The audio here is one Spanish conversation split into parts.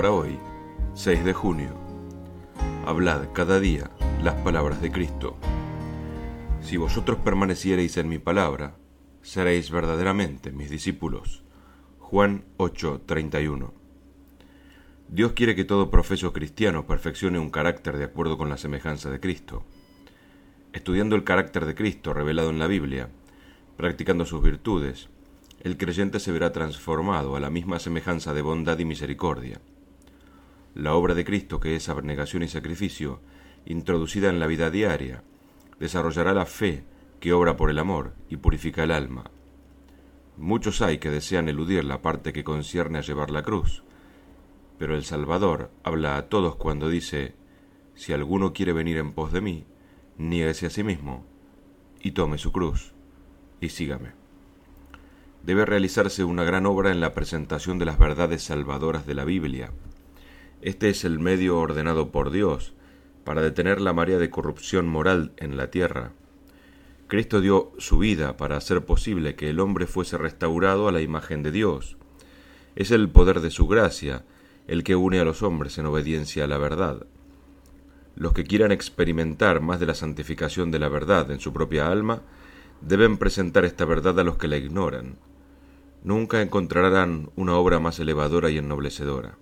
para hoy, 6 de junio. Hablad cada día las palabras de Cristo. Si vosotros permaneciereis en mi palabra, seréis verdaderamente mis discípulos. Juan 8:31. Dios quiere que todo profeso cristiano perfeccione un carácter de acuerdo con la semejanza de Cristo. Estudiando el carácter de Cristo revelado en la Biblia, practicando sus virtudes, el creyente se verá transformado a la misma semejanza de bondad y misericordia. La obra de Cristo, que es abnegación y sacrificio, introducida en la vida diaria, desarrollará la fe que obra por el amor y purifica el alma. Muchos hay que desean eludir la parte que concierne a llevar la cruz, pero el Salvador habla a todos cuando dice: si alguno quiere venir en pos de mí, niéguese a sí mismo y tome su cruz y sígame. Debe realizarse una gran obra en la presentación de las verdades salvadoras de la Biblia. Este es el medio ordenado por Dios para detener la marea de corrupción moral en la tierra. Cristo dio su vida para hacer posible que el hombre fuese restaurado a la imagen de Dios. Es el poder de su gracia el que une a los hombres en obediencia a la verdad. Los que quieran experimentar más de la santificación de la verdad en su propia alma, deben presentar esta verdad a los que la ignoran. Nunca encontrarán una obra más elevadora y ennoblecedora.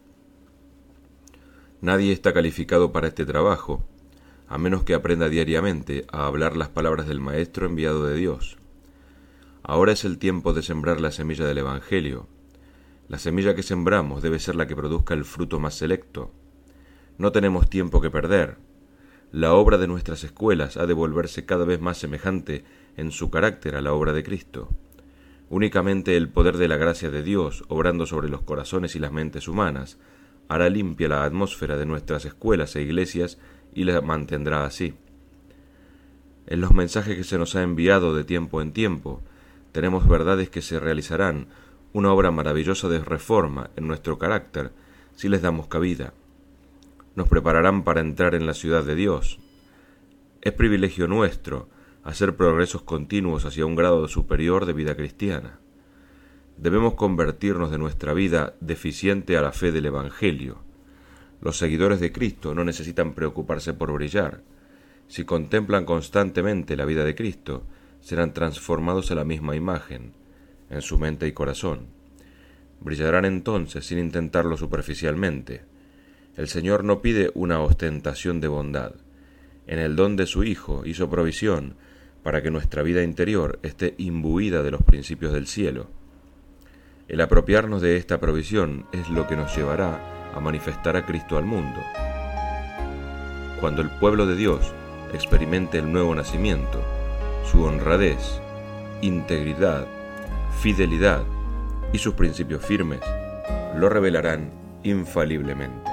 Nadie está calificado para este trabajo, a menos que aprenda diariamente a hablar las palabras del Maestro enviado de Dios. Ahora es el tiempo de sembrar la semilla del Evangelio. La semilla que sembramos debe ser la que produzca el fruto más selecto. No tenemos tiempo que perder. La obra de nuestras escuelas ha de volverse cada vez más semejante en su carácter a la obra de Cristo. Únicamente el poder de la gracia de Dios, obrando sobre los corazones y las mentes humanas, hará limpia la atmósfera de nuestras escuelas e iglesias y la mantendrá así. En los mensajes que se nos ha enviado de tiempo en tiempo, tenemos verdades que se realizarán una obra maravillosa de reforma en nuestro carácter si les damos cabida. Nos prepararán para entrar en la ciudad de Dios. Es privilegio nuestro hacer progresos continuos hacia un grado superior de vida cristiana. Debemos convertirnos de nuestra vida deficiente a la fe del Evangelio. Los seguidores de Cristo no necesitan preocuparse por brillar. Si contemplan constantemente la vida de Cristo, serán transformados a la misma imagen, en su mente y corazón. Brillarán entonces sin intentarlo superficialmente. El Señor no pide una ostentación de bondad. En el don de su Hijo hizo provisión para que nuestra vida interior esté imbuida de los principios del cielo. El apropiarnos de esta provisión es lo que nos llevará a manifestar a Cristo al mundo. Cuando el pueblo de Dios experimente el nuevo nacimiento, su honradez, integridad, fidelidad y sus principios firmes lo revelarán infaliblemente.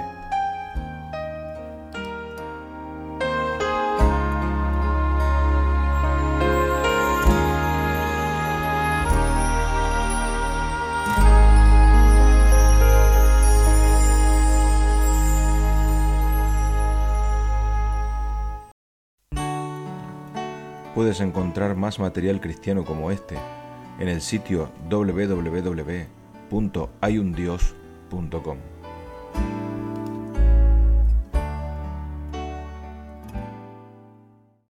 Puedes encontrar más material cristiano como este en el sitio www.hayundios.com.